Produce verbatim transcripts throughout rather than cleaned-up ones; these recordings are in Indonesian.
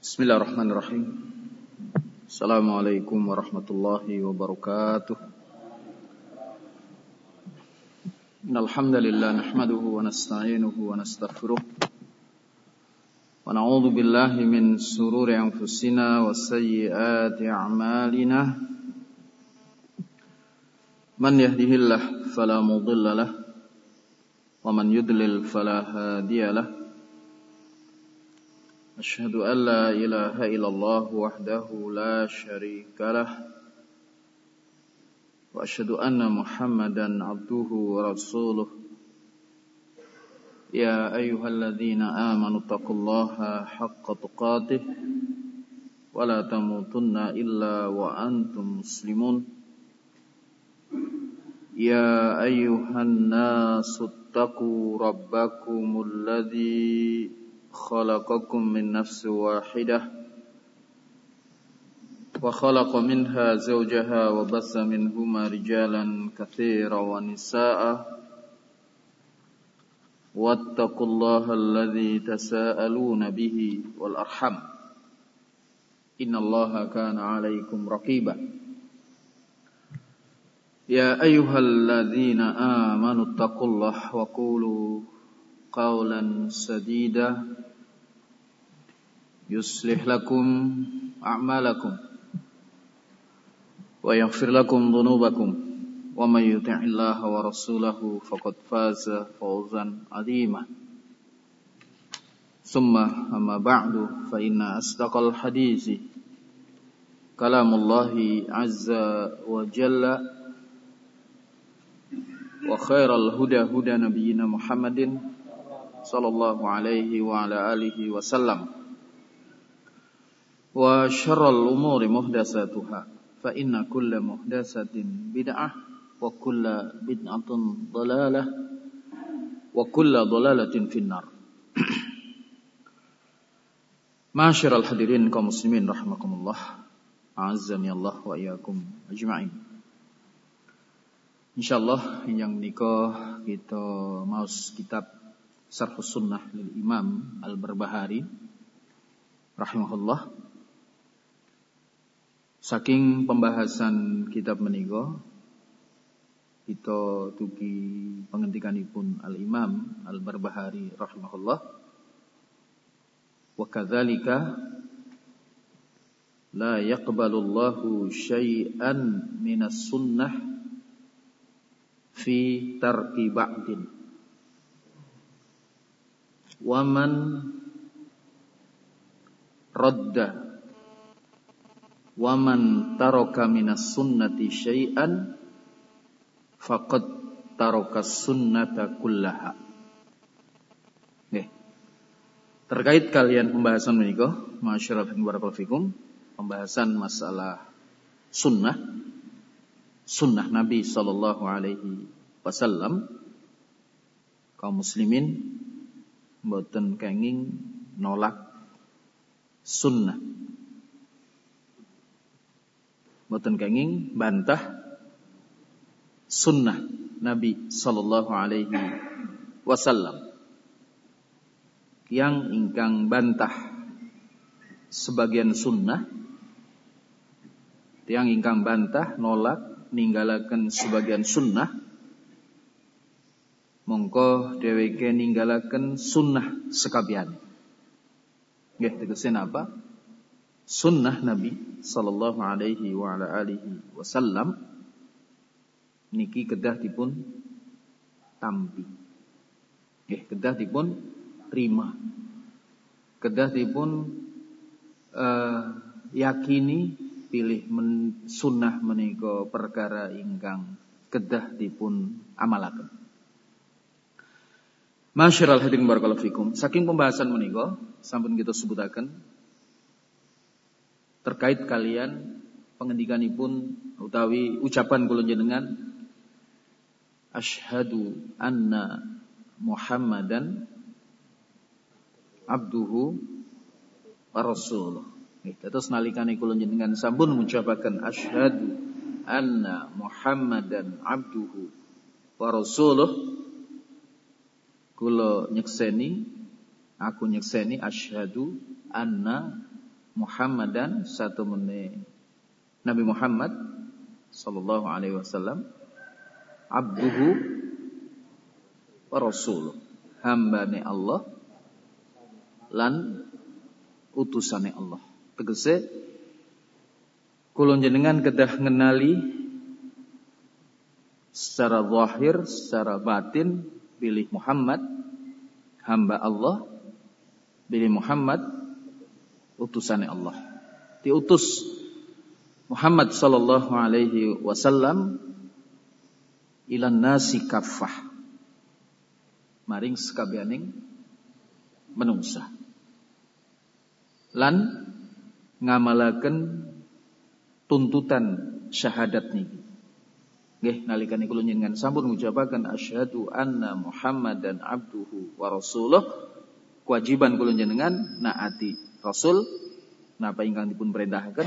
Bismillahirrahmanirrahim. Assalamualaikum warahmatullahi wabarakatuh. Innal hamdalillah nahmaduhu wa nasta'inuhu wa nastaghfiruh. Wa na'udzu billahi min shururi anfusina wa sayyiati a'malina. Man yahdihillahu fala mudilla lahu wa man yudlil fala hadiya lahu. Asyhadu an la ilaha illallah wahdahu la syarika lah wa asyhadu anna Muhammadan abduhu wa rasuluh. Ya ayyuhalladzina amanu taqullaha haqqa tuqatih wa la tamutunna illa wa antum muslimun. Ya ayyuhan nasu taqu rabbakumul ladzi khalaqakum min nafsin wahidah wa khalaqa minha zawjaha wa bassa minhuma rijalan katsiran wa nisaa'a wattaqullaha alladzi tasaaluna bihi wal arham innallaha kana 'alaikum raqiba. Ya ayyuhalladzina amanu taqullaha wa qulu qawlan sadida yuslih lakum a'malakum wa yaghfir lakum dhunubakum wa may yuti'illaha wa rasulahu faqad faza fawzan 'azima. Summa amma ba'du fa inna asdaqal hadisi kalamullahi azza wa jalla wa khairal huda huda nabiyyina Muhammadin sallallahu alaihi wa ala alihi wa sallam. Wa syarrul umuri muhdatsatuha fa inna kulla muhdatsatin bid'ah wa kulla bid'atin dhalalah wa kulla dhalalatin finnar. Ma'asyiral hadirin kaum muslimin rahimakumullah, a'azzani Allah wa iyyakum ajma'in. Insyaallah yang menika kita maos kitab Syarhus Sunnah lil Imam Al-Barbahari rahimahullah. Saking pembahasan kitab menika kita tuki penghentikanipun Al-Imam Al-Barbahari rahimahullah. Wa kadzalika la yaqbalullahu syai'an minas sunnah fi tarki ba'din. Waman radda waman taraka minas sunnati syai'an faqad taraka sunnata kullaha. Nggih. Terkait kalian pembahasan menika, masyaallah barakallahu fikum, pembahasan masalah sunnah sunnah Nabi sallallahu alaihi wasallam, kaum muslimin mboten kenging nolak sunnah, mboten kenging bantah sunnah Nabi sallallahu alaihi wasallam. Yang ingkang bantah sebagian sunnah, yang ingkang bantah nolak ninggalaken sebagian sunnah, mongko dheweke ninggalaken sunnah sekabian. Nggih tegese napa? Sunnah Nabi sallallahu alaihi wa ala alihi wasallam niki kedah dipun tampi. Nggih, kedah dipun terima. Kedah dipun uh, yakini pilih men, sunnah menika perkara ingkang kedah dipun amalaken. Masyarul hadirin barakallahu fikum. Saking pembahasan menika sampun kita sebutaken terkait kalian pengendikanipun utawi ucapan kula jenengan asyhadu anna Muhammadan abduhu wa rasuluh. Nggih, terus nalikane kula jenengan sampun ngucapaken asyhadu anna Muhammadan abduhu wa rasuluh, kula nyekseni, aku nyekseni asyhadu anna Muhammadan satu menit Nabi Muhammad sallallahu alaihi wasallam abduhu wa rasuluh, hambane Allah lan utusane Allah. Tegese kula jenengan kedah ngenali secara zahir, secara batin pilih Muhammad hamba Allah, pilih Muhammad utusane Allah. Diutus Muhammad sallallahu alaihi wasallam ilan nasi kaffah, maring sekabianing menungsa, lan ngamalaken tuntutan syahadat niki. Nggih nalika niku njenengan sampun ngucapaken asyhadu anna Muhammadan abduhu wa rasuluh, kewajiban kula njenengan naati Rasul napa ingkang dipun perintahaken,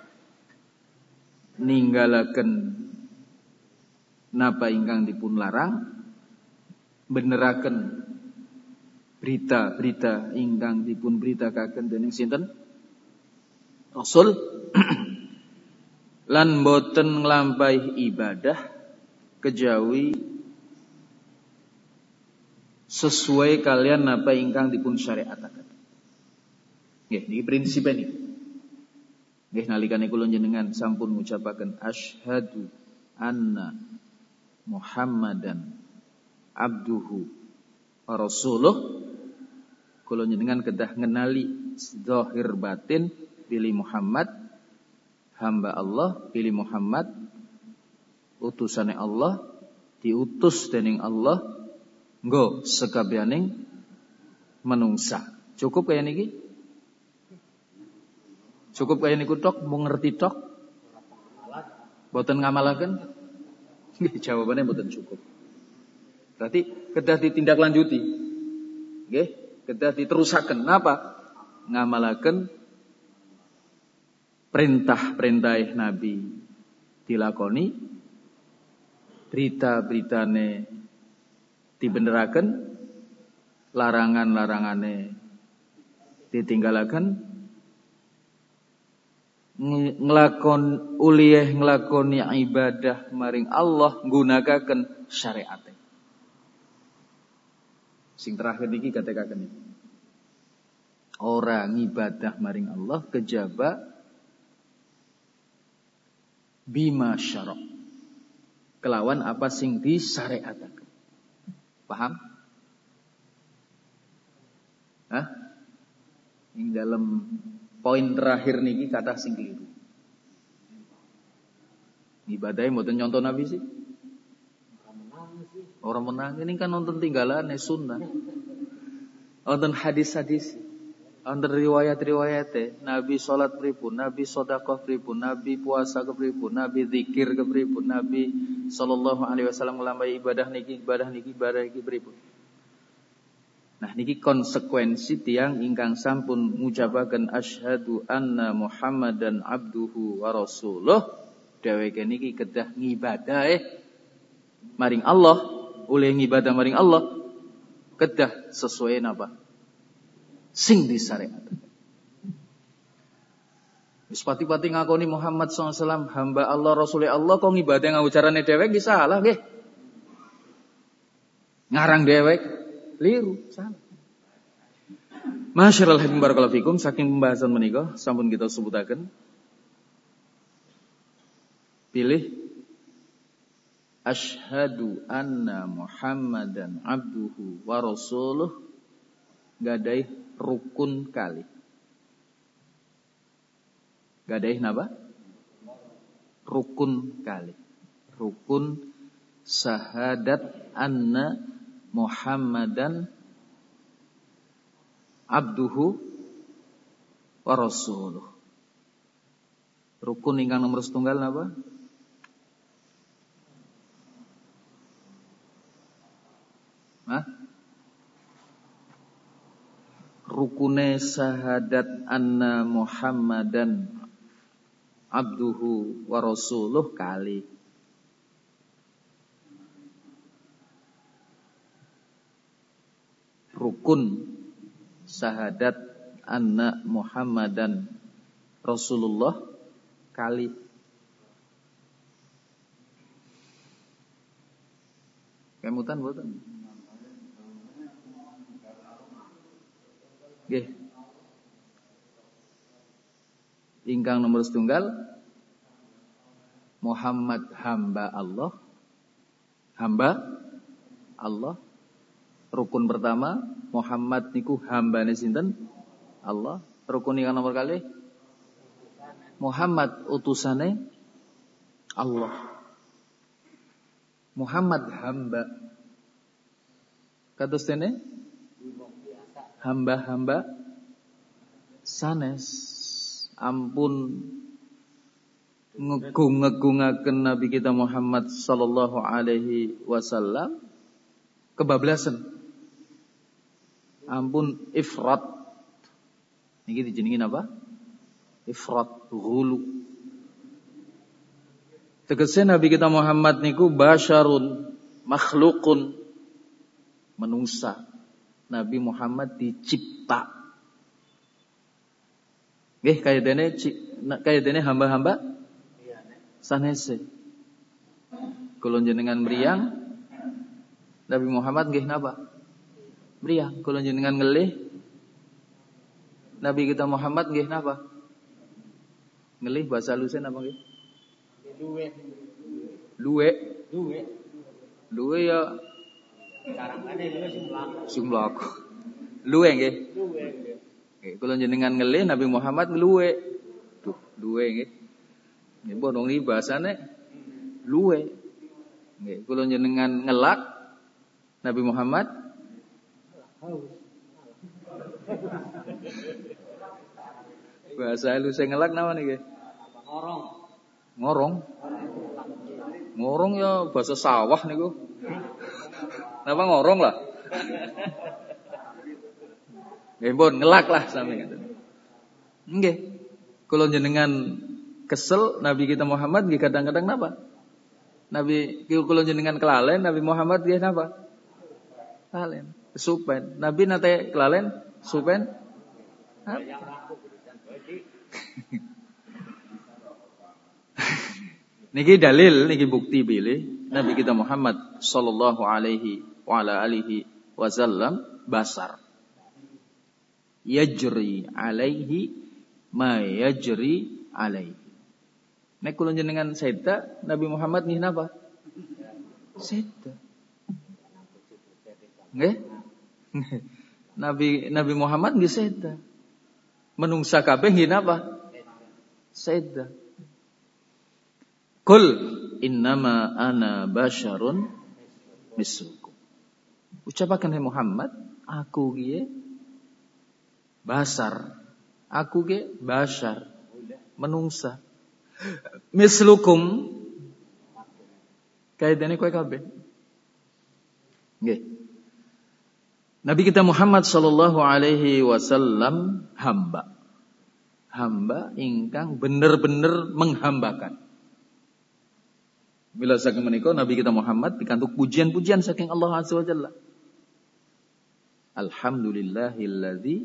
ninggalaken napa ingkang dipun larang, beneraken berita-berita ingkang dipun beritakaken dening sinten Rasul, lan boten nglampahi ibadah kejawi sesuai kalian napa ingkang dipun syariataken. Nggih niki prinsipe niki. Nggih nalikane kula njenengan sampun ngucapaken asyhadu anna Muhammadan abduhu wa rasuluh, kula njenengan kedah ngenali zahir batin pilih Muhammad hamba Allah, pilih Muhammad utusane Allah, diutus dening Allah nggo sekabianing menungsa. Cukup kaya niki? Cukup kaya niku tok, mau ngerti tok? Boten ngamalaken? Jawabannya boten cukup. Berarti kedah ditindaklanjuti. Nggih, kedah diterusaken. Napa? Ngamalaken perintah-perintah Nabi dilakoni, berita-beritane dibeneraken, larangan-larangane ditinggalaken, nglakon uliyah nglakoni ibadah maring Allah nggunakaken syariate. Sing terakhir niki katekaken iki. Ora ngibadah maring Allah kejaba bima syara', kelawan apa sing disyariataken. Paham? Hah? Ing dalam poin terakhir niki kata sing keliru. Ibadahnya mboten nyonton Nabi sih. Orang menang ini kan nonton tinggalan sunnah. Nonton hadis-hadis. Nonton riwayat-riwayat Nabi salat pripun, Nabi sedekah pripun, Nabi puasa kepripun, Nabi zikir kepripun, Nabi sallallahu alaihi wasallam nglampahi ibadah niki, ibadah niki, ibadah niki pripun. Nah niki konsekuensi tiang ingkang sampun ngucapaken asyhadu anna Muhammadan abduhu wa rasuluh, dheweke niki kedah ngibadahe maring Allah, oleh ngibadah maring Allah kedah sesuai napa sing disyariataken. Wis pati-pati ngakoni Muhammad sallallahu alaihi wasallam hamba Allah, Rasulullah Allah, kok ngibadah nganggo carane dhewek iki salah nggih. Ngarang dhewek liru, salah. Masyaallah barakallahu fikum, saking pembahasan menika sampun kita sebutaken. Pilih asyhadu anna Muhammadan abduhu wa rasuluh gadai rukun kali. Gadai napa? Rukun kali. Rukun syahadat anna Muhammadan abduhu wa rasuluh. Rukun ingkang nomor setunggal napa? Hah? Rukune syahadat anna Muhammadan abduhu wa rasuluh kali. Rukun syahadat anna Muhammadan Rasulullah kali. Kemutan boten. Nggih. Ingkang nomor setunggal Muhammad hamba Allah. Hamba Allah. Rukun pertama Muhammad niku hambane sinten? Allah. Rukun ingkang nomor kalih Muhammad utusane Allah. Muhammad hamba. Kados dene hamba-hamba sanes. Ampun ngegung-ngegungaken Nabi kita Muhammad sallallahu alaihi wasallam kebablasan. Ampun ifrat. Niki dijenengin apa? Ifrat, ghulu. Tegese Nabi kita Muhammad niku basyarun, makhlukun, menungsa. Nabi Muhammad dicipta. Nggih kaya dene kaya dene hamba-hamba sanese. Kula jenengan mriyang Nabi Muhammad nggih napa? Mriyang. Kula jenengan ngelih Nabi kita Muhammad nggih napa? Ngelih bahasa halusé napa nggih? Luwe. Luwe. Luwe. Luwe ya carane luwe sing mlaku. Sing mlaku. Luwe nggih. Luwe nggih. Nggih, kula jenengan ngelih Nabi Muhammad luwe. Duh, luwe nggih. Nggih, bono niki bahasane luwe. Nggih, kula jenengan ngelak Nabi Muhammad bahasa halus ngelak napa niki? Ngorong. Ngorong. Ngorong ya bahasa sawah niku. Napa ngorong lah? Nggih pun ngelak lah sami ngoten. Nggih. Kula jenengan kesel Nabi kita Muhammad nggih kadang-kadang napa? Nabi kula jenengan kelalen Nabi Muhammad nggih napa? Kelalen. Supen. Nabi nate kelalen supen. Niki dalil, niki bukti bilih Nabi kita Muhammad sallallahu alaihi wa ala alihi wasallam basar. Yajri alaihi ma yajri alaihi. Nek kula jenengan seda Nabi Muhammad nggih napa? Seda. Nggih? Nabi Nabi Muhammad nggih seda. Menungsa kabeh nggih napa? Seda. Qul innama ana basyarun mislukum. Ucapaken hai Muhammad, aku kiye basar. Aku kiye basyar, menungsa. Mislukum kaidane kowe kabeh. Nggih. Nabi kita Muhammad sallallahu alaihi wasallam hamba. Hamba ingkang bener-bener menghambakan. Bila saking menika Nabi kita Muhammad pikantuk pujian-pujian saking Allah Azza wa Jalla. Alhamdulillahilladzi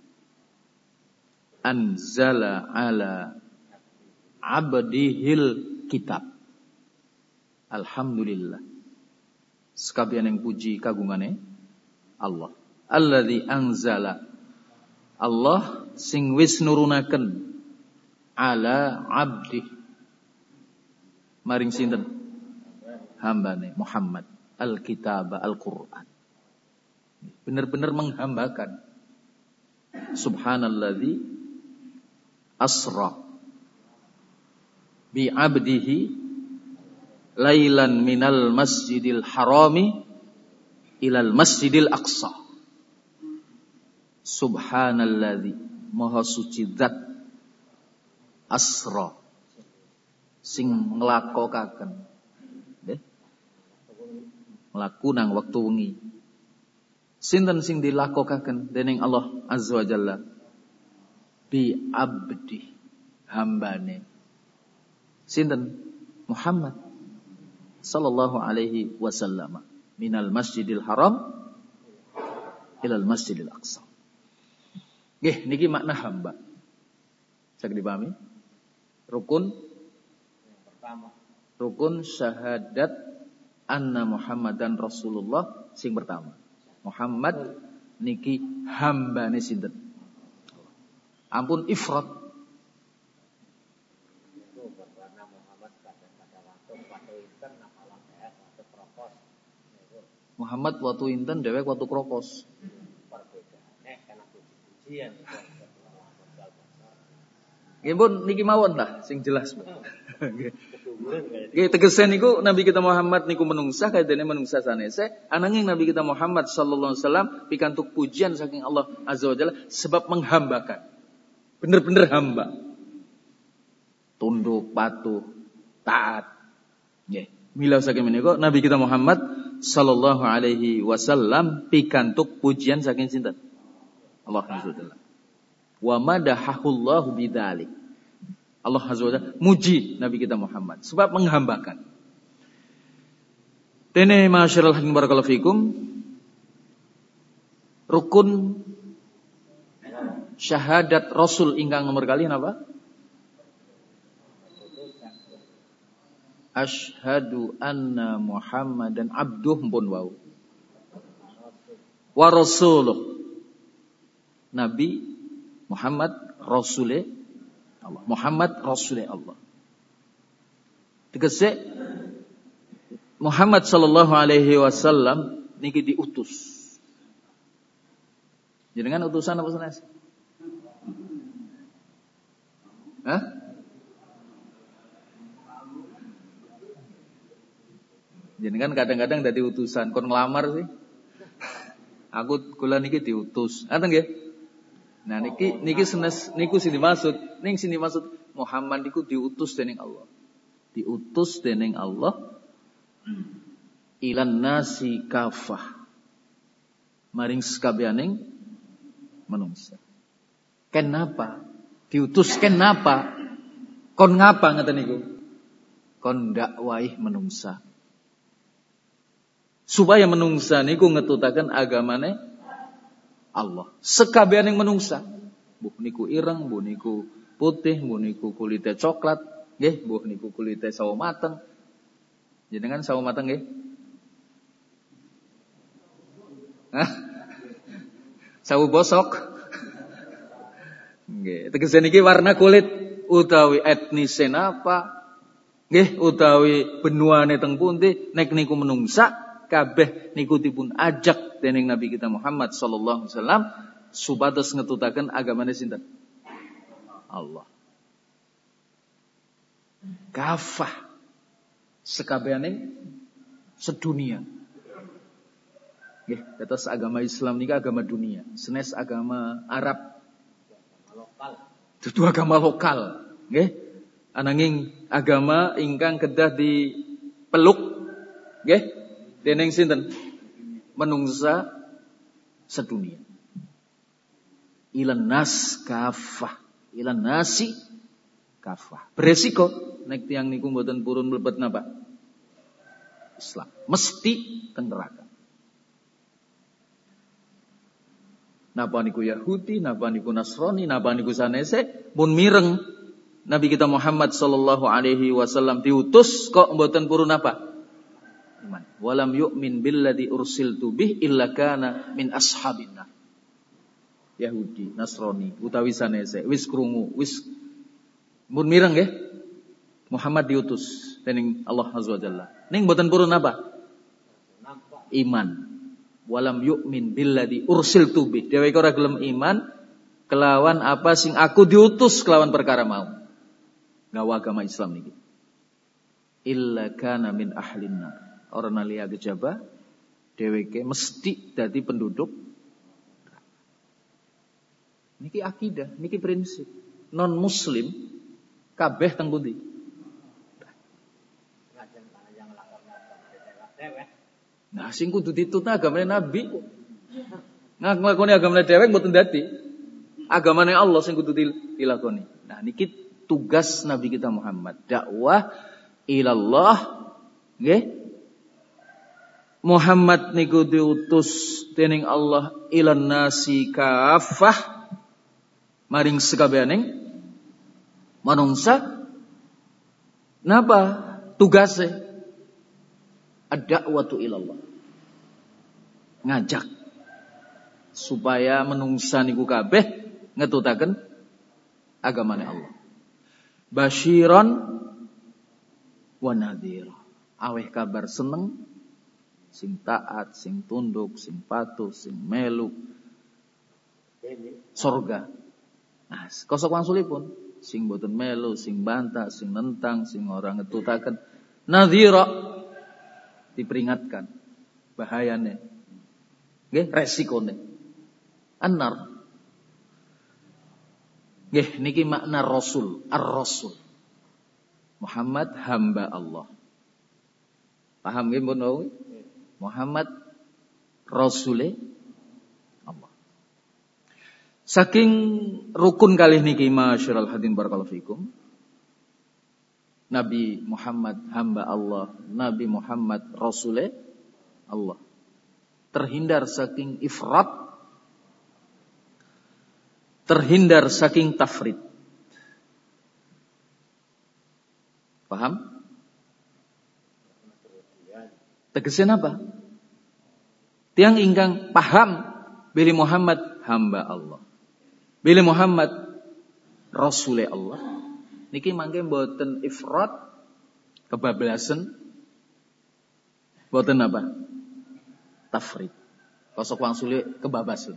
anzala ala abdihil kitab. Alhamdulillah. Sekabian yang puji kagungane Allah. Alladzi anzala. Allah sing wis nurunaken ala abdi. Maring sinten? Hambane Muhammad al-kitab al-Qur'an. Benar-benar menghambakan. Subhanalladzi asra bi 'abdihi lailan minal masjidil harami ilal masjidil aqsa. Subhanalladzi maha suci zat asra sing nglakokaken nggih mlaku nang wektu wengi. Sinten sing dilakokaken dening Allah Azza wa Jalla? Bi abdi, hambane. Sinten? Muhammad sallallahu alaihi wasallam. Minal masjidil haram ilal masjidil aqsa. Nggih, niki makna hamba. Saged dipahami? Rukun yang pertama. Rukun syahadat anna Muhammadan Rasulullah sing pertama. Muhammad niki hambane sinten? Ampun ifrat. Itu karena Muhammad pada waktu waktu inten apalah kayak waktu krokos. Muhammad waktu inten dewek waktu krokos. Perbedaannya karena puji-pujian. Nggih pun niki mawon lah sing jelas. Nggih tegese niku Nabi kita Muhammad niku menungsa kadene menungsa sanese ananging Nabi kita Muhammad sallallahu alaihi wasallam pikantuk pujian saking Allah azza wajalla sebab menghambakan. Bener-bener hamba. Tunduk, patuh, taat. Nggih. Mila saking menika Nabi kita Muhammad sallallahu alaihi wasallam pikantuk pujian saking sinten? Allah azza wajalla. Wa madahahullahu bidzalik. Allah azza wajalla muji Nabi kita Muhammad sebab menghambakan. Dene masyarul hakim barakallahu fikum rukun syahadat Rasul ingkang nomor kali napa? Asyhadu anna Muhammadan abduh pun wau. Wa rasuluh. Nabi Muhammad Rasulullah Allah. Muhammad Rasulullah Allah. Tegese Muhammad sallallahu alaihi wasallam niki diutus. Jenengan utusan apa sanes? Hah? Jenengan kadang-kadang dadi utusan kon nglamar sih. Aku kula niki diutus. Ngaten nggih? Nah niki niki senes niku sing dimaksud, ning sing dimaksud Muhammad niku diutus dening Allah. Diutus dening Allah ilan nasi kafah. Maring sekabianing manungsa. Kenapa? Diutus kenapa? Kon ngapa ngaten niku? Kon dakwahi manungsa. Supaya manungsa niku ngetutaken agamane Allah. Sekabianing manungsa. Buh niku ireng, buh niku putih, buh niku kulite coklat, nggih, buh niku kulite sawo mateng. Jenengan sawo mateng nggih? Hah? Sawo bosok. Nggih, tegese niki warna kulit utawi etnise napa? Nggih, utawi benuane teng pundi nek niku manungsa kabeh niku dipun ajak dening Nabi kita Muhammad sallallahu alaihi wasallam supados ngetutaken agamane sinten? Allah. Kafah sekabehane sedunia. Nggih, kados agama Islam niki agama dunia, senes agama Arab lokal. Dudu agama lokal, nggih. Ananging agama ingkang kedah dipeluk nggih dening sinten? Menungsa sedunia. Ilan nas kafah, ilan nasi kafah. Beresiko nek tiyang niku mboten purun mlebet napa? Islam. Mesti teng neraka. Napa niku Yahudi, napa niku Nasrani, napa niku sanese pun mireng Nabi kita Muhammad sallallahu alaihi wasallam diutus kok mboten purun apa? Iman. Walam yu'min billadzi ursiltu bih illa kana min ashabin nar. Yahudi, Nasrani, utawi sanese wis krungu, wis mun mireng nggih. Muhammad diutus dening Allah azza wajalla. Ning mboten purun apa? Iman. Walam yu'min billadzi ursiltu bih. Dheweke ora gelem iman kelawan apa sing aku diutus kelawan perkara mau. Gawa agama Islam niki. Illa kana min ahlin nar. Orang nalia gejaba dheweke mesti dadi penduduk. Niki akidah, niki prinsip. Non muslim kabeh teng pundi? Nah, sing kudu ditutna agamane Nabi. Nglakoni agamane dhewek mboten dadi. Agamane Allah sing kudu dilakoni. Nah, niki tugas Nabi kita Muhammad, dakwah ilallah nggih. Muhammad niku diutus dening Allah ilan nasi kafah maring sekabehaning Manungsa napa tugasnya? Ad-da'watu ilallah. Ngajak supaya menungsa niku kabeh ngetutaken agamane Allah. Basyiran wa nadhira. Aweh kabar seneng sing taat, sing tunduk, sing patuh, sing melu surga. Nah, kosok wangsulipun sing boten melu, sing bantah, sing nentang, sing ora ngetutaken nadhira, diperingatkan bahayane. Nggih, resikone. An-nar. Nggih, niki makna Rasul, Ar-Rasul. Muhammad hamba Allah. Paham nggih pun? Muhammad Rasule Allah. Saking rukun kalih niki masyarul hadirin barakallahu fikum. Nabi Muhammad hamba Allah, Nabi Muhammad Rasule Allah. Terhindar saking ifrat, terhindar saking tafrid. Paham? Tegesin apa? Tiang ingkang paham bilih Muhammad hamba Allah, bilih Muhammad Rasule Allah. Niki mangke mboten ifrat, kebablasan, mboten apa? Tafrid. Kosok wangsule kebabasan.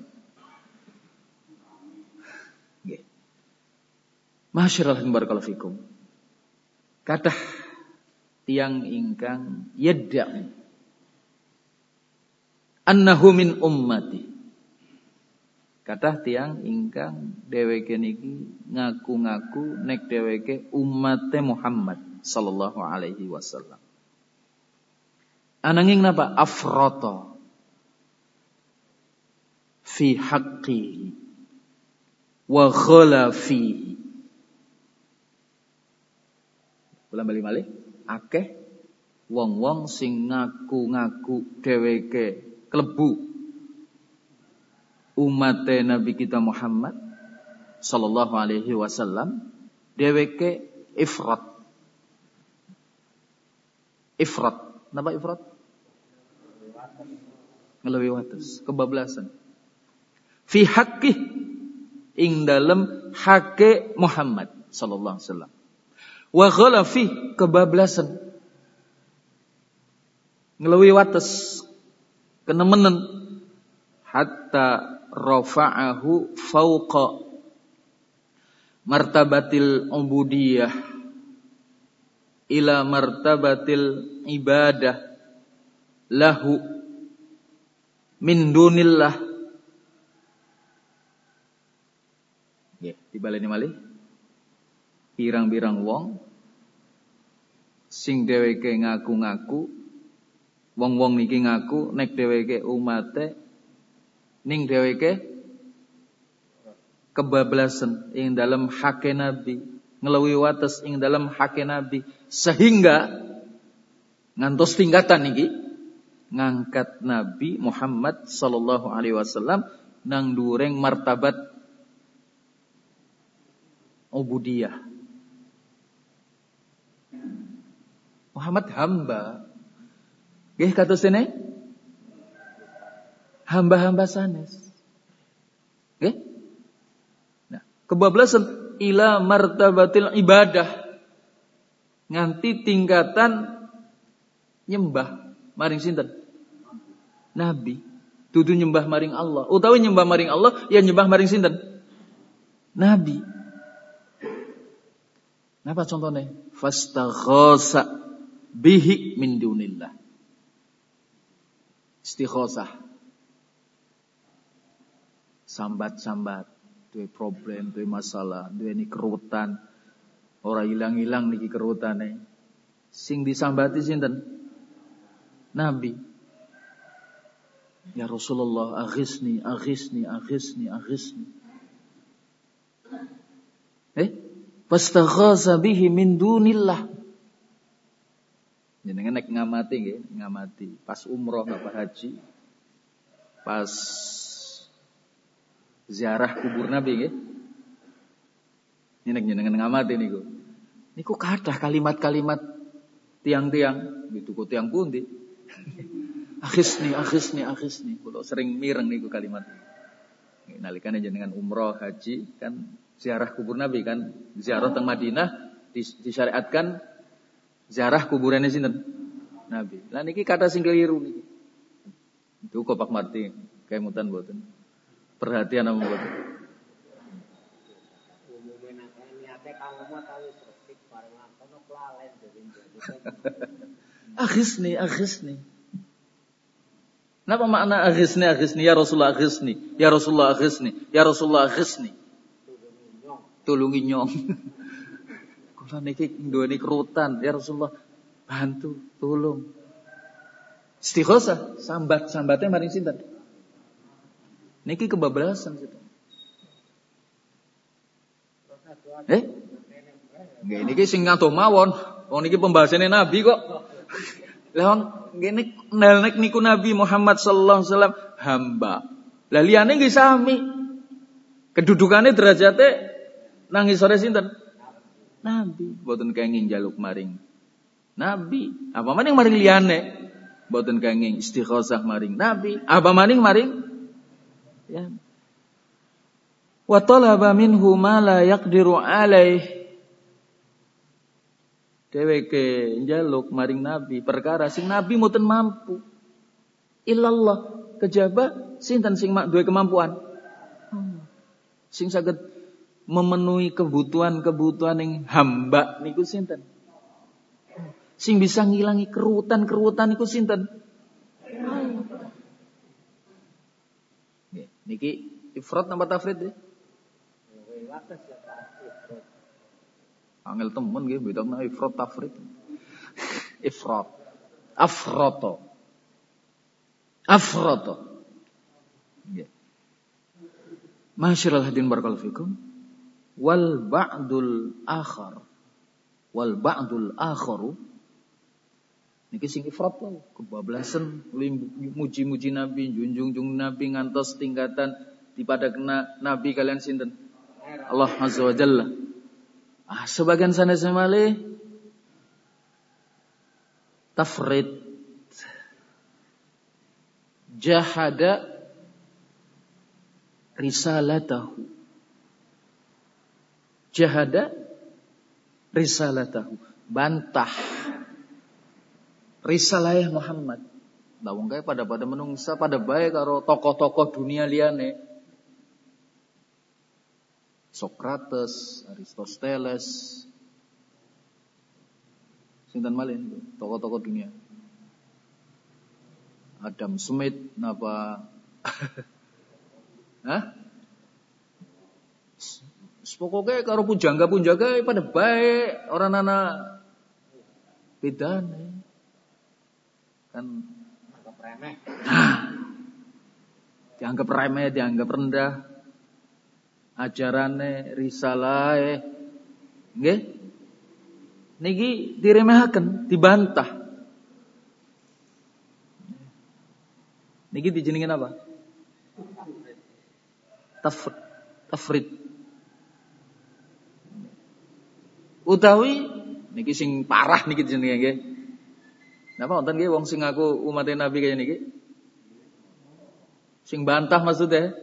Nggih. Masyarul barakallahu fikum. Kathah tiang ingkang yadda annahu min ummati. Kathah tiang ingkang dheweke niki ngaku-ngaku nek dheweke ummate Muhammad sallallahu alaihi wasallam. Ananging napa? Afrata fi haqqihi wa khala fihi. Ulang bali malih, akeh wong-wong sing ngaku-ngaku dheweke klebu umate Nabi kita Muhammad sallallahu alaihi wasallam, dheweke ifrat. Ifrat, napa ifrat? Ngelewi wates, kebablasan. Fi haqqih, ing dalem hake Muhammad sallallahu alaihi wasallam. Wa ghala fi, kebablasan. Ngelewi wates, kenemenen, hatta rafa'ahu fauqa martabatil ubudiyah ila martabatil ibadah lahu min dunillah. Nggih, dibaleni malih. Pirang-pirang wong sing dheweke ngaku-ngaku, wong-wong niki ngaku nek dheweke umate, ning dheweke kebablasan ing dalam hake Nabi, ngelewi wates ing dalam hake Nabi, sehingga ngantos tingkatan niki ngangkat Nabi Muhammad sallallahu alaihi wasallam nang dureng martabat ubudiyah. Muhammad hamba. Nggih kados dene hamba-hamba sanes. Nggih? Nah, kebablasan ila martabatil ibadah, nganti tingkatan nyembah maring sinten? Nabi. Dudu nyembah maring Allah. Utawi nyembah maring Allah, ya nyembah maring sinten? Nabi. Napa contohnya? Fastaghasa bihi min dunillah. Istighosah. Sambat-sambat, duwe problem, duwe masalah, duwe ni kerutan. Ora ilang-ilang niki kerutane. Sing disambati sinten? Nabi. Ya Rasulullah, aghisni, aghisni, aghisni, aghisni. Eh? Fastaghasa bihi min dunillah. Jenengan nek ngamati nggih, ngamati pas umroh apa haji, pas ziarah kubur Nabi nggih. Nek jenengan ngamati niku. Niku kathah kalimat-kalimat tiang-tiang gitu kok tiang pundi. Akhisni, akhisni, akhisni. Kulo sering mireng niku kalimat. Nalikane jenengan umroh, haji kan ziarah kubur Nabi kan, ziarah teng Madinah disyariatkan ziarah kuburannya sinten? Nabi. Lah niki kata sing keliru niki. Itu kok Pak Marti kemutan mboten. Perhatian apa mboten? Umume nek niate kang umum tahu resik bareng ngono klalen jadi. Akhisni, akhisni. Napa makna akhisni, akhisni ya Rasulullah akhisni, ya Rasulullah akhisni, ya Rasulullah akhisni. Tulungi nyong. Kula niki duweni kerutan, ya Rasulullah bantu, tolong. Istighosah, sambat, sambatnya maring sinten? Niki kebablasan situ. Eh? Nggih niki sing ngadoh mawon. Wong niki pembahasannya Nabi kok. Lah wong ngene nelek niku Nabi Muhammad sallallahu alaihi wasallam hamba. Lah liyane nggih sami. Kedudukane derajate nang isore sinten? Nabi. Mboten kenging njaluk maring Nabi. Apa maning maring liyane? Mboten kenging istighosah maring Nabi. Apa maning maring ya. Wa talaba minhu ma la yaqdiru alaih. Dheweke njaluk maring Nabi perkara sing Nabi mboten mampu. Illallah kejaba sinten sing duwe kemampuan. Hmm. Sing saged memenuhi kebutuhan-kebutuhan yang hamba niku sinten? Sing bisa ngilangi kerutan-kerutan niku sinten? Nggih, niki ifrat napa tafrid ya? Angel temen nggih bedana ifrat tafrid. Ifrat. Afroto. Afroto. Nggih. Masyaallah hadirin barakallahu fikum. Wal ba'dul akhar. Wal ba'dul akharu. Niki sing ifrat wae, kebablasan muji-muji Nabi, junjung-junjung Nabi ngantos tingkatan dipada kena Nabi kalian sinten? Allah Azza wa Jalla. Ah, sebagian sanes malih tafrid jahada risalatahu. Jahada risalatahu. Bantah risalah Muhammad. Lah wong kae pada-pada menungsa pada bae karo tokoh-tokoh dunia liyane. Sokrates, Aristoteles, sinten malih tokoh-tokoh dunia. Adam Smith napa? Hah? Pokoke karo pujangga-punjaga pada bae orang ana bedane. Kan dianggap remeh. Dianggap remeh, dianggap rendah. Ajarane, risalahe, nggih, niki diremehaken, dibantah. Niki dijenengan apa? Taf, tafrid. Utawi niki sing parah niki jenenge nggih. Napa wonten nggih wong sing ngaku umat Nabi kaya niki? Sing bantah maksudnya?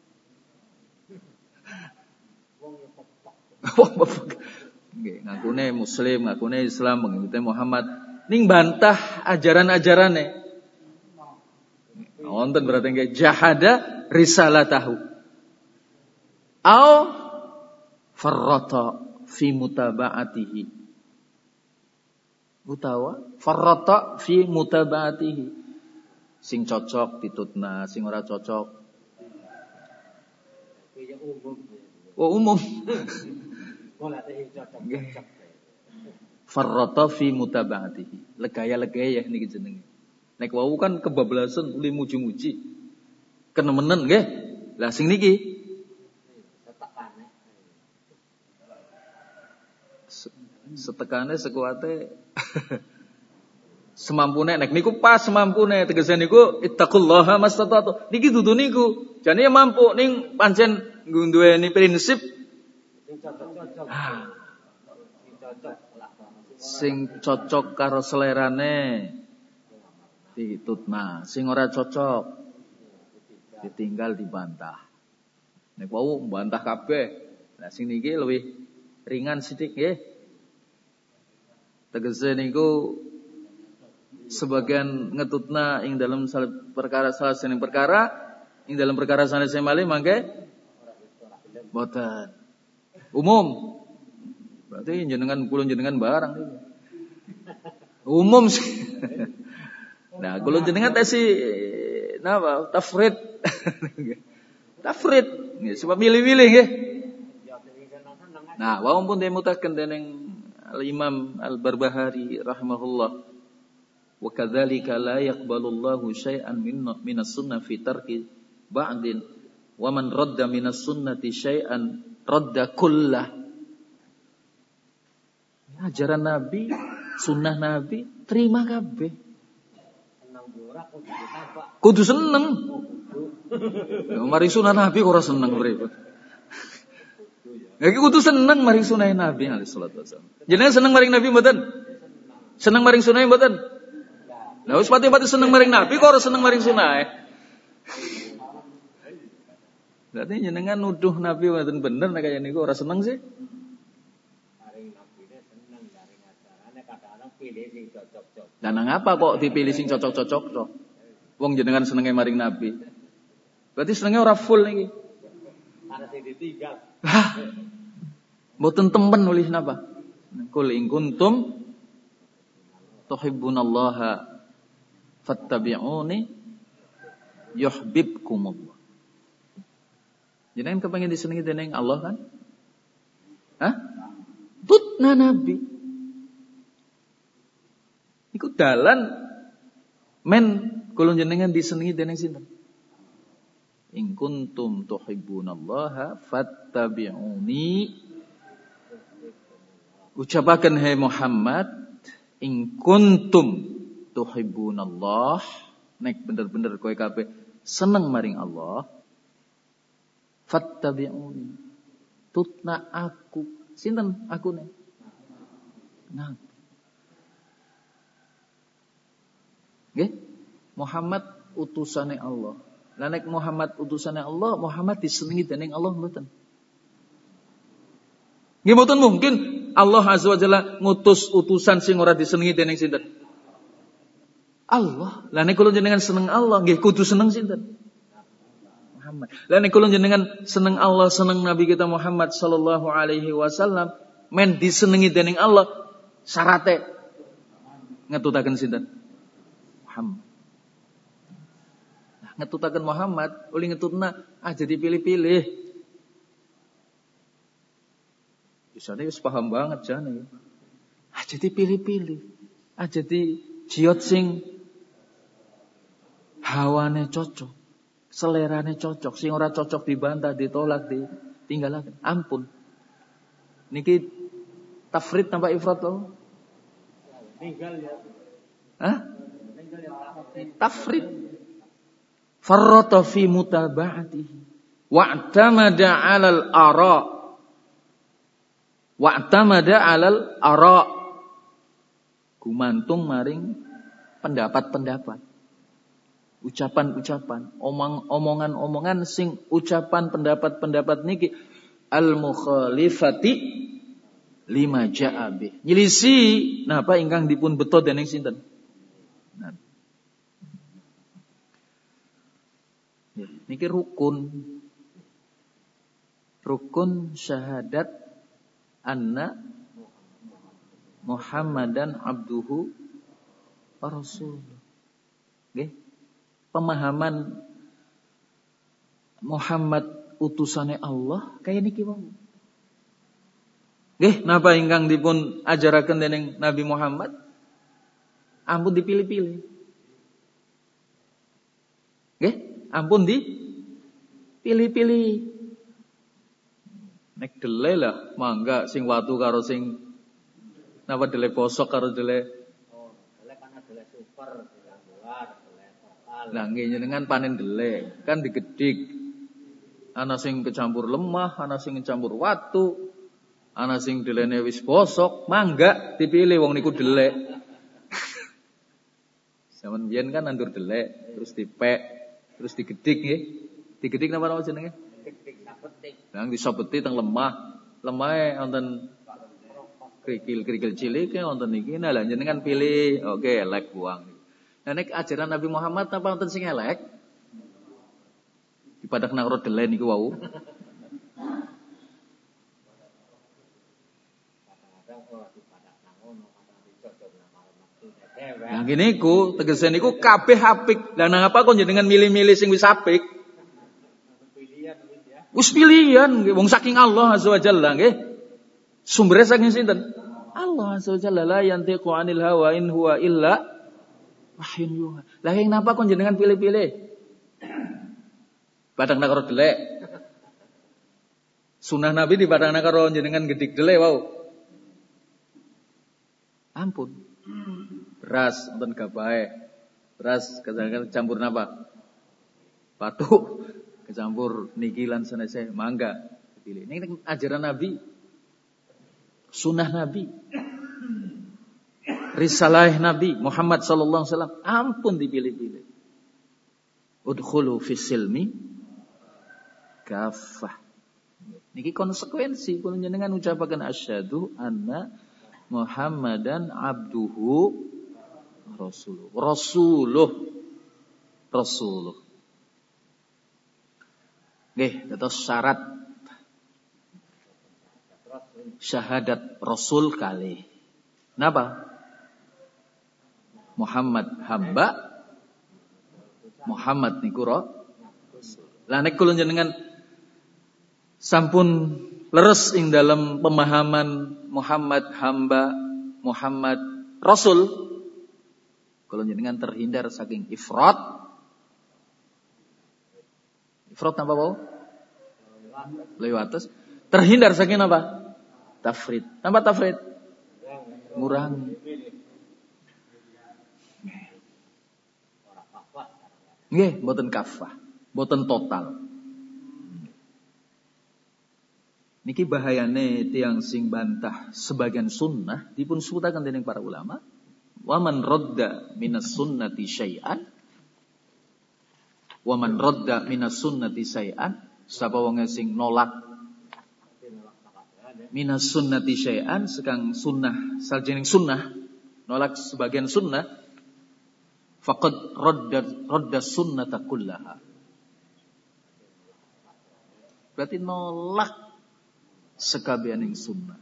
Wong nggih, ngakune muslim, ngakune Islam, mengikuti Muhammad, ning bantah ajaran-ajarane. Wonten berarti nggih jahada risalatahu. Au farrata fi mutaba'atihi. Utawa farrata fi mutaba'atihi. Sing cocok ditutna, sing ora cocok. Oh umum. Farrata fi mutaba'atihi. Legaya-legaya niki jenenge. Nek wau kan kebablasan uli muji-muji. Kenemenen nggih. Lah sing niki setekane sekuate semampune nek niku pas semampune tegese niku ittaqullaha mastata'tu. Niki dudu niku. Jane mampu ning pancen ngduweni prinsip Sing cocok-cocok. Sing cocok lah. Sing cocok karo selerane ditutna, sing ora cocok ditinggal dibantah. Nek wau mbantah kabeh. Lah sing niki luwih ringan sithik nggih. Tegese niku sebagian ngetutna ing dalam perkara salah sing perkara ing dalam perkara sanes malih mangke boten umum. Berarti jenengan kula jenengan barang iki. Umum sih. Nah, kula jenengan tesi napa tafrid. Tafrid nggih sebab milih-milih nggih. Nah, wau pun dimutaken dening Al-Imam Al-Barbahari rahimahullah. Wa kadzalika la yaqbalullahu syai'an minas sunnah fi tarki ba'din wa man radda minas sunnati syai'an radda kullah. Ajaran Nabi, sunnah Nabi terima kabeh. Seneng ora kudu ditabak. Kudu seneng. Mari sunah Nabi ora seneng pripun. Iki kudu seneng mari sunah Nabi alaihi salatu wasallam. Jenengan seneng maring Nabi mboten? Seneng maring sunah mboten? Lah wis pati-pati seneng maring Nabi kok ora seneng maring sunah. Berarti jenengan nuduh Nabi mboten bener nek kaya niku ora seneng sih. Maring Nabi seneng maring ajarane kadang-kadang pilih sing cocok-cocok. Lah nang apa kok dipilih sing cocok-cocok to? Wong jenengan senenge maring Nabi. Berarti senenge ora full niki. Ana sing ditinggal. Hah? Mboten tempen nulis napa? Qul in kuntum tuhibbunallaha fattabi'uni yuhibbukumullah. Jenengan kepengin disenengi dening Allah kan? Hah? Tutna Nabi. Iku dalan men kula jenengan disenengi dening sinten? In kuntum tuhibbunallaha fattabi'uni. Ucapaken hai Muhammad, in kuntum tuhibbunallah, nek bener-bener kowe kabeh seneng maring Allah, fattabi'uni. Tutna aku. Sinten akune? Nah. Nggih, Muhammad utusane Allah. Lah nek Muhammad utusane Allah, Muhammad disenengi dening Allah mboten? Nggih mboten mungkin Allah Azza wa Jalla ngutus utusan sing ora disenengi dening sinten? Allah. Lah nek kula jenengan seneng Allah, nggih kudu seneng sinten? Muhammad. Lah nek kula jenengan seneng Allah, seneng Nabi kita Muhammad sallallahu alaihi wasallam, men disenengi dening Allah, syarate ngetutaken sinten? Muhammad. Ngetutaken Muhammad, uli ngetutna aja dipilih-pilih. Bisane wis paham banget jane. Aja dipilih-pilih. Aja di jiot sing hawane cocok, selerane cocok, sing ora cocok dibantah, ditolak, ditinggalaken. Ampun. Niki tafrid tanpa ifrat to? Tinggal ya. Hah? Tinggal ya tafrid. Farrata fi mutaba'atihi wa'tamada 'alal ara wa'tamada 'alal ara gumantung maring pendapat-pendapat, ucapan-ucapan, omong omongan-omongan sing ucapan pendapat-pendapat niki al mukhalifati lima ja'a bih, nyelisi napa ingkang dipun beto dening sinten. Nah, niki rukun rukun syahadat anna Muhammadan abduhu wa rasuluh. Nggih. Pemahaman Muhammad utusane Allah kaya niki wae. Nggih, napa ingkang dipun ajaraken dening Nabi Muhammad? Ampun dipilih-pilih. Nggih, ampun di pilih-pilih. Nek dele lah, mangga sing watu karo sing napa dele bosok karo dele. Oh, dele kan dele super, dele luar, dele total. Lah nggih jenengan panen dele, kan digedik. Ana sing kecampur lemah, ana sing kecampur watu. Ana sing delene wis bosok, mangga dipilih wong niku delek. Zaman biyen kan nandur delek, terus dipek, terus digedik nggih. Digedik napa nama jenenge? Gedik sapetik. Nang disabeti teng lemah. Lemahe wonten krikil-krikil cilik wonten iki. Nah, lha jenengan pilih, oke elek buang. Nah nek ajaran Nabi Muhammad apa wonten sing elek? Dipadak nang ro delek niku wau. Nah gini ku, tegese niku kabeh apik. Lah nang apa kok jenengan milih-milih sing wis apik? Wis pilihan nggih, wong saking Allah Azza wa Jalla nggih. Sumbere saking sinten? Allah Azza wa Jalla, la yantiqu 'anil hawa in huwa illa wahyun yuha. Lah ing napa kok jenengan pilih-pilih? Padang nak karo delek. Sunah Nabi di padang nak karo jenengan gedik delek wau. Ampun. Beras wonten gabahe. Beras kadang campur napa? Batu. Kecampur niki lan senese mangga dipilih. Ini ajaran Nabi. Sunnah Nabi. Risalah Nabi Muhammad sallallahu alaihi wasallam ampun dipilih-pilih. Udkhulu fis silmi kafah. Niki konsekuensi kula jenengan ucapaken asyhadu anna Muhammadan abduhu rasuluh. Rasuluh. Rasuluh. Nggih, terus syarat syahadat Rasul kali. Napa? Muhammad hamba, Muhammad niku Rasul. Lah nek kula jenengan sampun leres ing dalam pemahaman Muhammad hamba, Muhammad Rasul, kula jenengan terhindar saking ifrat. Ifrat apa wau? Lewates. Terhindar saking apa? Tafrid. Napa tafrid? Ngurang. Nggih, mboten kafah, mboten total. Niki bahayane tiyang sing bantah sebagian sunnah dipun sebutaken dening para ulama. Wa man radda minas sunnati syai'an wa man radda minas sunnati syai'an, sapa wong sing nolak minas sunnati syai'an sekang sunnah sajening sunnah, nolak sebagian sunnah, faqad radda radda sunnata kullaha. Berarti nolak sekabianing sunnah.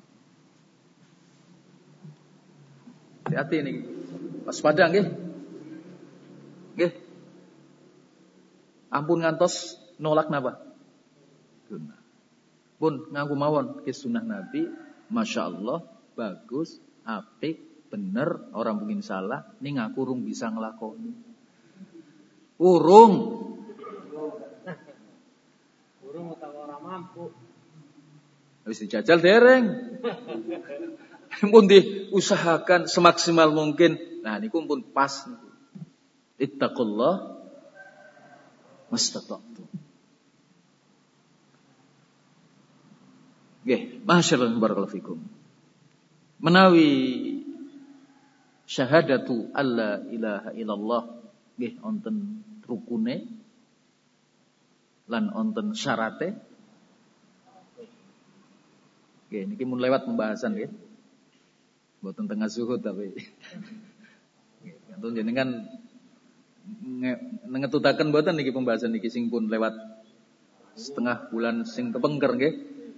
Hati-hati ini. Waspada nggih. Nggih. Ampun ngantos nolak napa? Sunnah. Pun ngaku mawon ke sunnah Nabi, Masya Allah, bagus, apik, bener, orang mungkin salah, ning aku urung bisa nglakoni. Urung. Urung utawa ora mampu. Wis dijajal dereng. Pun diusahakan semaksimal mungkin. Nah niku pun pas niku. Ittaqullah mastata'tu. Nggih, masyaallah barakallahu fikum. Menawi syahadatu alla ilaha illallah nggih wonten rukune lan wonten syarate. Nggih niki mun lewat pembahasan nggih. Mboten tengah zuhud tapi. Nggih, antun jenengan ngetutaken mboten niki pembahasan niki sing pun lewat setengah bulan sing kepengker nggih.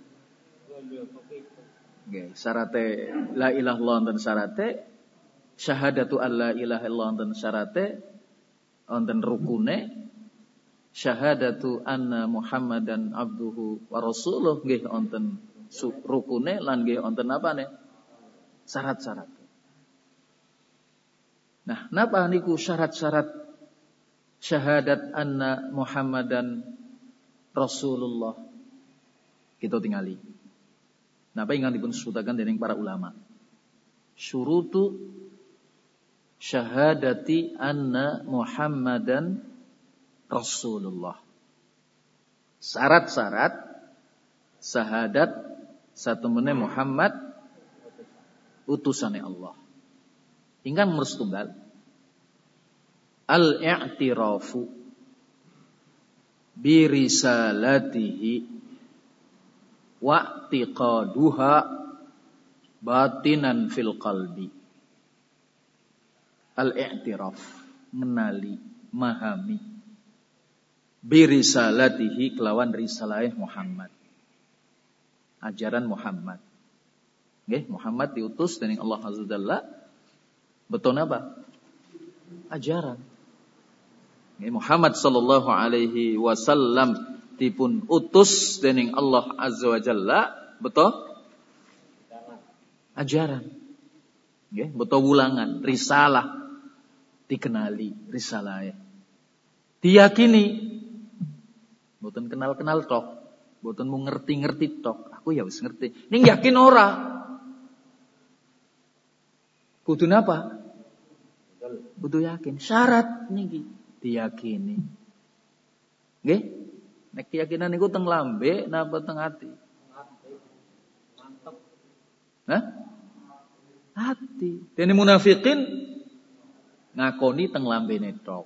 Nggih, syarate la ilaha illallah wonten syarate, syahadatu alla ilaha illallah wonten syarate, wonten rukune, syahadatu anna Muhammadan abduhu wa rasuluh nggih wonten rukune lan nggih wonten apane? Syarat-syarat. Nah, napa niku syarat-syarat syahadat anna Muhammadan Rasulullah? Kita tingali. Napa ingkang dipun sebutaken dening para ulama? Syurutu syahadati anna Muhammadan Rasulullah. Syarat-syarat syahadat satemene Muhammad utusane Allah. Ingkang nomor setunggal al-i'tirafu bi risalatihi wa i'tiqaduha batinan fil qalbi. Al-i'tiraf, menali, memahami bi risalatihi kelawan risalah Muhammad. Ajaran Muhammad. Nggih, Muhammad diutus dening Allah Azza wa Jalla. Betul apa? Ajaran. Nggih, Muhammad sallallahu alaihi wasallam dipun utus dening Allah Azza wa Jalla, betul? Ajaran. Nggih, betul wulangan, risalah dikenali risalah. Diyakini. Mboten kenal-kenal tok, mboten mau ngerti-ngerti tok. Aku ya wis ngerti. Ning yakin ora? Kudu napa? Kudu yakin. Syarat niki diyakini. Nggih? Nek keyakinan niku teng lambe napa teng ati? Mantep. Hah? Hati. Dene munafikin ngakoni teng lambene tok.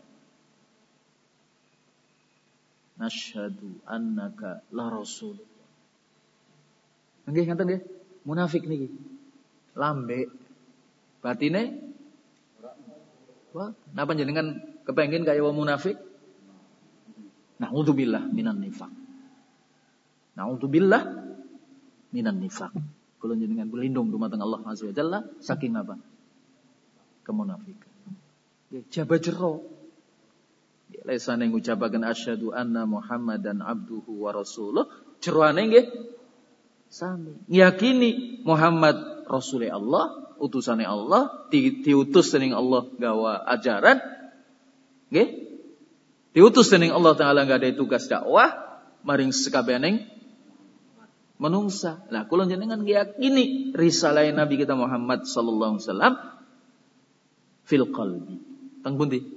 Nasyhadu annaka la rasul. Nggih ngaten nggih. Munafik niki. Lambe batine wah, napa jenengan kepengin kaya wong munafik? Na'udzubillah minan nifaq. Na'udzubillah minan nifaq. Kula jenengan berlindung dumateng Allah Azza wa Jalla saking apa? Kemunafikan. Ya jaba jero. Ya lesane ngucapaken asyhadu anna Muhammadan abduhu wa rasuluh, jeroane nggih sami. Yakini Muhammad Rasul Allah, utusane Allah, di, diutus dening Allah gawa ajaran. Nggih? Diutus dening Allah Taala nggadahi tugas dakwah maring sekabening manungsa. Lah kula jenengan yakini risalah Nabi kita Muhammad sallallahu alaihi wasallam fil qalbi. Teng pundi?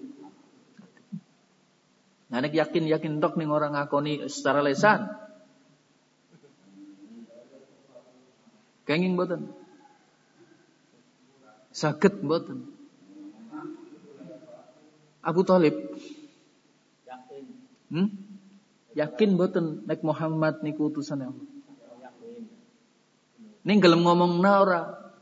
Nah nek yakin-yakin tok ning orang ngakoni secara lesan. Kenging mboten? Saged mboten? Abu Thalib yakin. Hmm? Yakin mboten nek Muhammad niku utusane Allah? Yakin. Ning gelem ngomongna ora?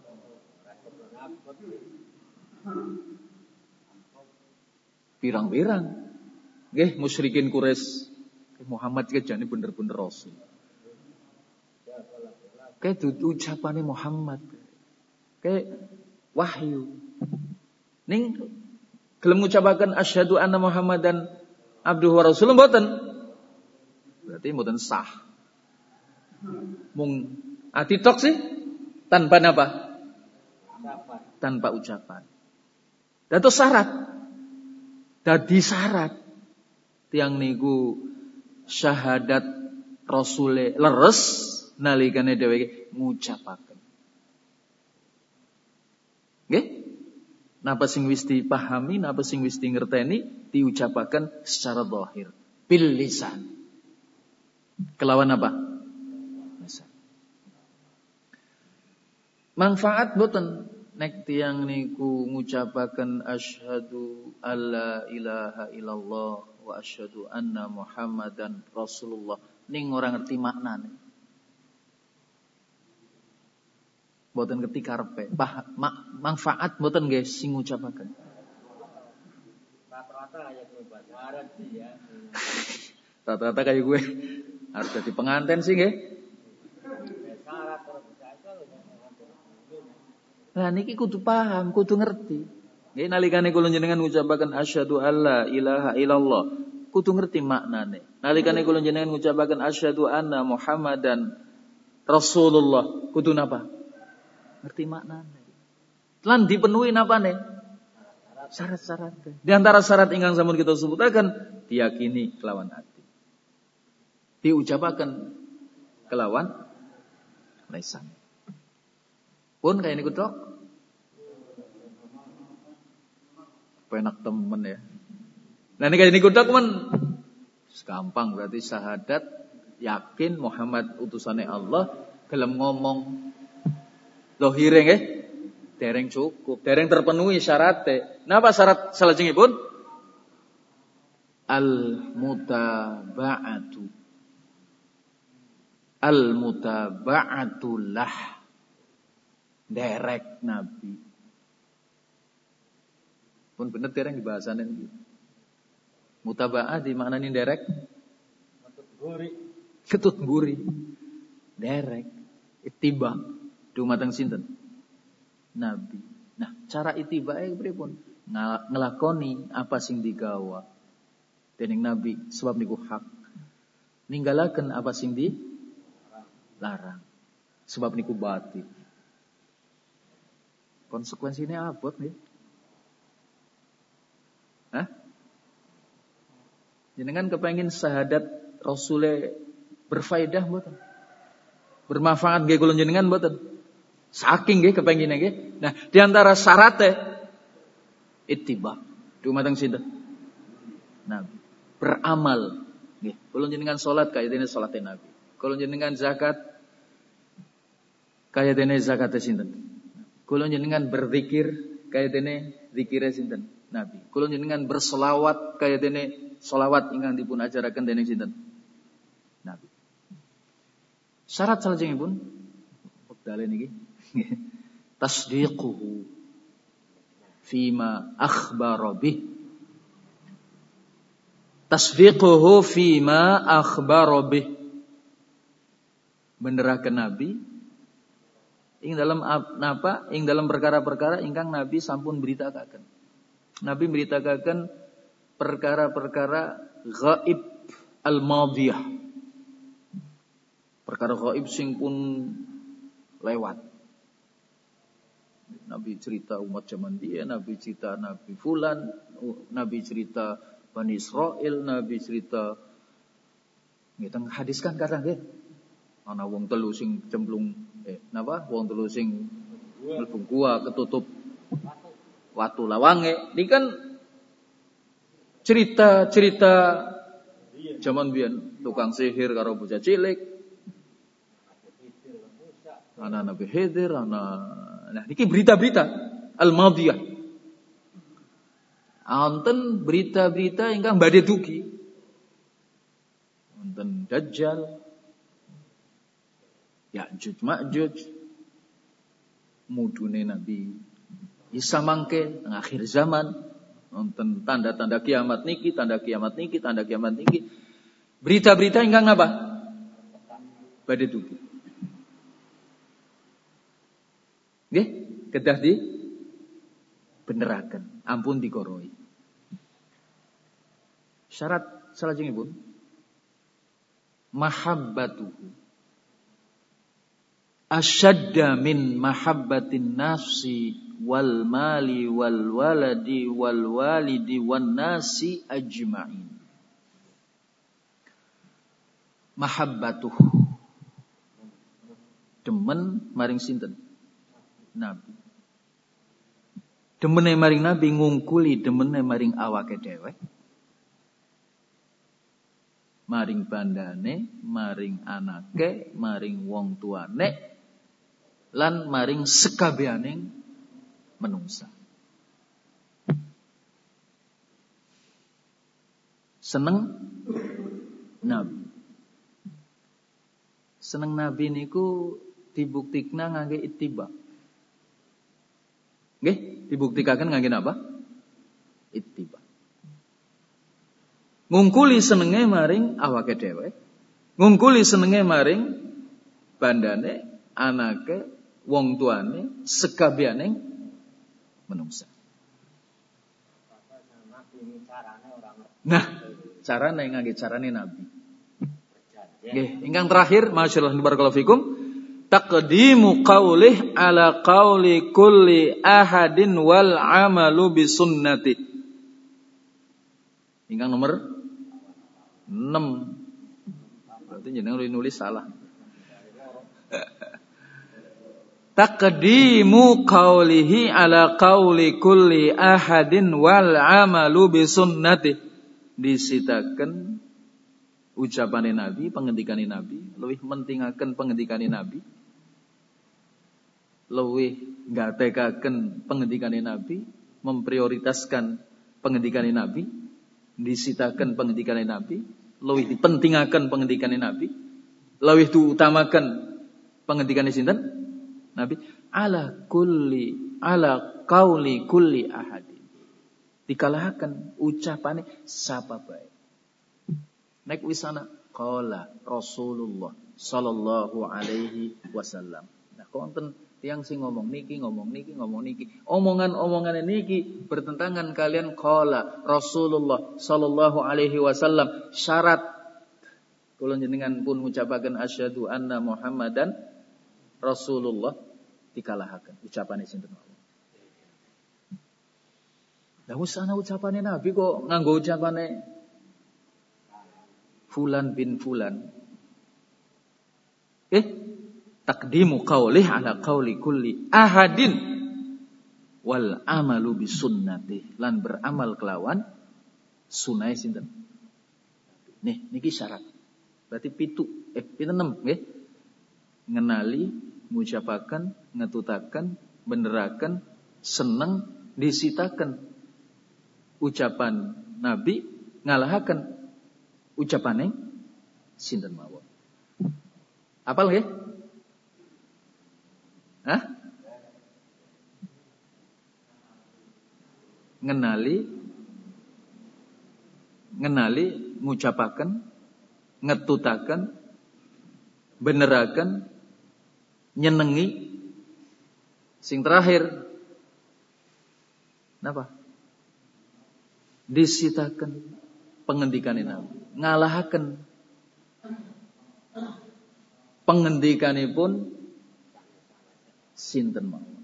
Pirang-pirang. Nggih musyrikin Quraisy. Muhammad iki jane bener-bener rasul. Kayak dudu ucapane Muhammad. Kayak wahyu. Ning gelem ngucapaken asyhadu anna Muhammadan abduhu wa rasuluh mboten. Berarti mboten sah. Mung ati tok sih tanpa napa? Ucapan. Tanpa ucapan. Dados syarat. Dadi syarat tiang niku syahadat rasule leres nalikane dheweke ngucapaken. Nggih? Napa sing wis dipahami, napa sing wis dingerteni diucapaken secara zahir, bil lisan. Kelawan apa? Lisan. Manfaat boten nek tiang niku ngucapaken asyhadu alla ilaha illallah wa asyhadu anna Muhammadan Rasulullah ning ora ngerti maknane. Mboten ngerti karepe. Ma, manfaat mboten nggih sing ngucapaken. Rata-rata kaya gue bacaran sih ya. Rata-rata kaya gue harus jadi pengantin sih nggih. Nah niki kudu paham, kudu ngerti. Nggih nalikane kula jenengan ngucapaken asyhadu alla ilaha illallah, kudu ngerti maknane. Nalikane kula jenengan ngucapaken asyhadu anna Muhammadan Rasulullah, kudu napa? Ngerti maknane. Lan dipenuhi napane? Syarat-syarat. Di antara syarat ingkang sampun kita sebutaken diyakini kelawan hati. Diucapaken kelawan lisan. Pun kaya niku tok. Penak temen ya. Nah ini kaya niku tok men gampang berarti syahadat yakin Muhammad utusane Allah gelem ngomong. Zahire nggih dereng cukup, dereng terpenuhi syaratnya. Napa syarat salajengipun? Al-mutaba'atu. Al-mutaba'atu lah. Derek Nabi. Pun bener dereng dibahasanen iki. Mutaba'ah di maknane derek? Ketut mburi. Ketut mburi. Derek. Ittiba. Dumateng sinten? Nabi. Nah, cara ittibae pripun? Ngelakoni apa sing digawa dening Nabi sebab niku hak. Ninggalaken apa sing dilarang sebab niku batil. Konsekuensinya abot nggih. Hah? Jenengan kepengin syahadat Rasul berfaedah mboten? Bermanfaat nggih kula jenengan mboten? Saking nggih kepengine nggih. Nah, di antara syaratnya ittiba. Dumateng sinten? Nabi. Beramal nggih. Kula jenengan salat kaya dene salate Nabi. Kula jenengan zakat kaya dene zakate sinten? Kula jenengan berzikir kaya dene zikire sinten? Nabi. Kula jenengan berselawat kaya dene selawat ingkang dipun ajaraken dening sinten? Nabi. Syarat salajengipun wekdale niki tasdiquhu fima akhbara bih. Tasdiquhu fima akhbara bih. Beneraken Nabi ing dalam napa? Ing dalam perkara-perkara ingkang Nabi sampun beritakaken. Nabi beritakaken perkara-perkara ghaib al-madhiyah. Perkara ghaib sing pun lewat. Nabi cerita umat zaman dia, Nabi cerita Nabi Fulan, Nabi cerita Bani Israel, Nabi cerita ngiteng hadis kan kadang nggih. Ana wong telu sing cemplung eh napa? Wong telu sing mlebu gua ketutup watu lawange. Ini kan cerita-cerita zaman biyen tukang sihir karo bocah cilik. Ana Nabi Khidir, ana nah niki berita-berita al-madhiyah. Wonten berita-berita ingkang badhe dugi. Wonten Dajjal, Ya'juj Ma'juj, mudune Nabi Isa mangke akhir zaman, wonten tanda-tanda kiamat niki, tanda kiamat niki, tanda kiamat niki. Berita-berita ingkang napa? Badhe dugi. Nggih, kedah di beneraken, ampun dikoroi. Syarat salajengipun mahabbatuhu asyadda min mahabbatin nafsi wal mali wal waladi wal walidi wan nasi ajma'in. Mahabbatuhu demen maring sinten? Nabi. Demene maring Nabi ngungkuli demene maring awake dhewe. Maring bandane, maring anake, maring wong tuane, lan maring sekabehaning menungsa. Seneng Nabi. Seneng Nabi niku dibuktikna ngangge ittiba. Nggih, dibuktikaken ngangge napa? Ittiba. Ngungkuli senenge maring awake dhewe, ngungkuli senenge maring bandane, anake, wong tuane, sekabehaning menungsa. Nah, carane ngangge carane Nabi. Nggih, ingkang terakhir, masyaallah barakallahu fikum, taqdimu qaulih ala qauli kulli ahadin wal amalu bi sunnati. Ingkang nomor enam. Berarti jenengan nulis salah. Taqdimu qaulihi ala qauli kulli ahadin wal amalu bi sunnati. Disitaken ucapane Nabi, pengendikane Nabi, luwih mentingaken pengendikane Nabi luwih ngatekaken pengendikane Nabi, memprioritaskan pengendikane Nabi, disitaken pengendikane Nabi, luwih dipentingaken pengendikane Nabi, luwih diutamakan pengendikane sinten? Nabi ala kulli ala qauli kulli ahadin. Dikalahaken ucapane sapa bae. Nek wisana qala Rasulullah sallallahu alaihi wasallam. Nah, konten tiang sing ngomong niki, ngomong niki, ngomong niki. Omongan-omongan niki bertentangan kalian qala Rasulullah sallallahu alaihi wasallam. Syarat kula jenengan pun ngucapaken asyhadu anna Muhammadan Rasulullah dikalahaken ucapane sinten mawon. Lah usana ucapane Nabi kok nganggo ucapane fulan bin fulan. Eh, takdimu qaulih ala qauli kulli ahadin wal amalu bisunnati, lan beramal kelawan sunah sinten. Nih, niki syarat. Berarti pitu, eh pinten enam nggih. Ngenali, ngucapaken, ngetutaken, beneraken, seneng, disitaken ucapan Nabi, ngalahaken ucapane sinten mawon. Apal nggih? Hah? Ngenali, ngenali, ngucapaken, ngetutaken, beneraken, nyenengi, sing terakhir napa? Disitaken pengendikane Nabi, ngalahaken pengendikanipun sinten mawon.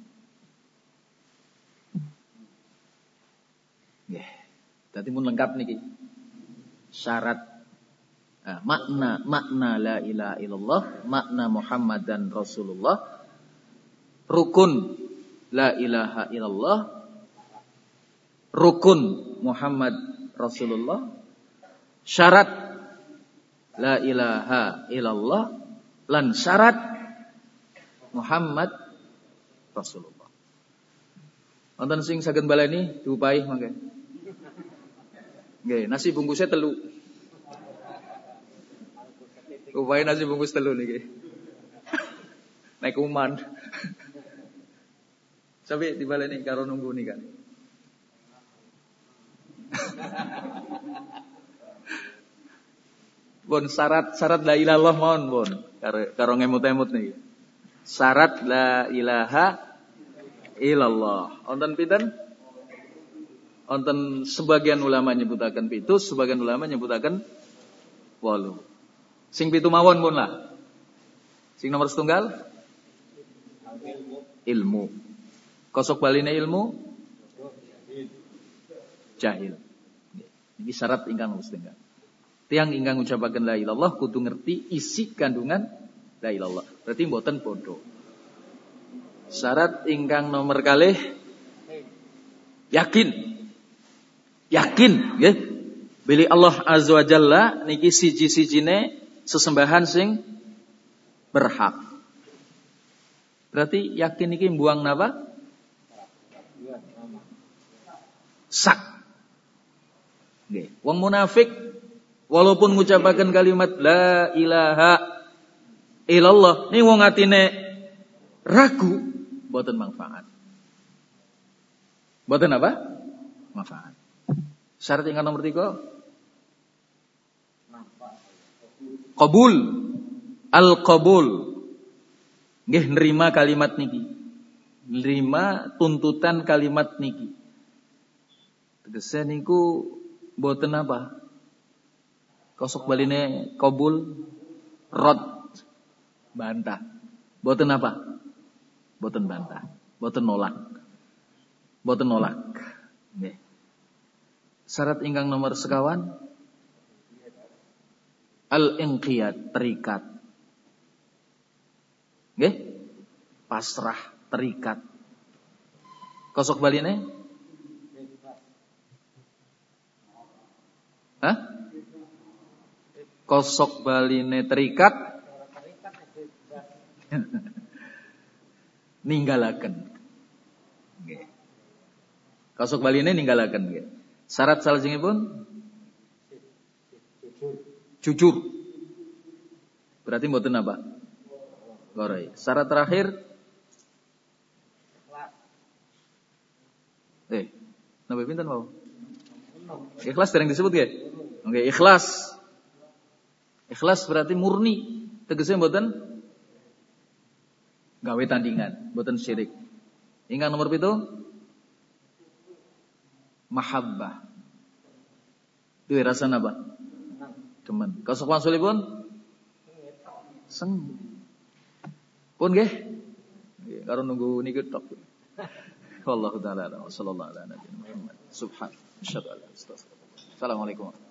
Nggih. Dadi mun lengkap niki. Syarat nah, makna makna la ilaha illallah, makna Muhammadan Rasulullah, rukun la ilaha illallah, rukun Muhammad Rasulullah, syarat la ilaha illallah, lan syarat Muhammad Rasulullah. Wonten sing saged baleni diupahi mangke. Nggih, nasi bungkusnya telu. Upahi nasi bungkus telu niki. Naik kuman. Sampai dibaleni karo nunggu nih kan. Bon syarat syarat la ilaha illallah mohon bon karo karo ngemut-emut niki. Syarat la ilaha illallah. Wonten pinten? Wonten sebagian ulama nyebutaken pitu, sebagian ulama nyebutaken wolu. Sing pitu mawon pun lah. Sing nomor setunggal ilmu. Kosok baline ilmu jahil. Ini syarat ingkang nomor setunggal. Tiang ingkang ngucapaken la ilallah kudu ngerti isi kandungan la ilallah. Berarti mboten bodoh. Syarat ingkang nomor kalih yakin. Yakin nggih. Bili Allah azza wa jalla niki siji-sijine sesembahan sing berhak. Berarti yakin niki mbuang napa? Sak. Nggih. Wong munafik walaupun ngucapaken kalimat la ilaha illallah, ning wong atine ragu, mboten manfaat. Mboten apa? Manfaat. Syarat ingkang nomor tiga qabul, al-qabul. Nggih nerima kalimat niki. Nerima tuntutan kalimat niki. Tegese niku mboten apa? Kosok baline qabul, rad, bantah. Mboten apa? Mboten bantah, mboten nolak. Mboten nolak. Nggih. Syarat ingkang nomor sekawan al-inqiyad, terikat. Nggih? Pasrah, terikat. Kosok baline? Hah? Kosok baline terikat. ninggalaken. Nggih. Kasuk baline ninggalaken nggih. Syarat salajengipun jujur. Berarti mboten apa? Goroy. Syarat terakhir eh napa pinten mau? Ikhlas dereng disebut nggih? Oke, ikhlas. Ikhlas berarti murni. Tegese mboten gawe tandingan, mboten syirik. Ingkang nomor pitu mahabbah. Duwe rasa napa? Demen. Kasuk wangsulipun seng. Pun nggih. Nggih, karo nunggu niki tok. Wallahu taala sallallahu alaihi wa sallam. Subhan. Assalamualaikum.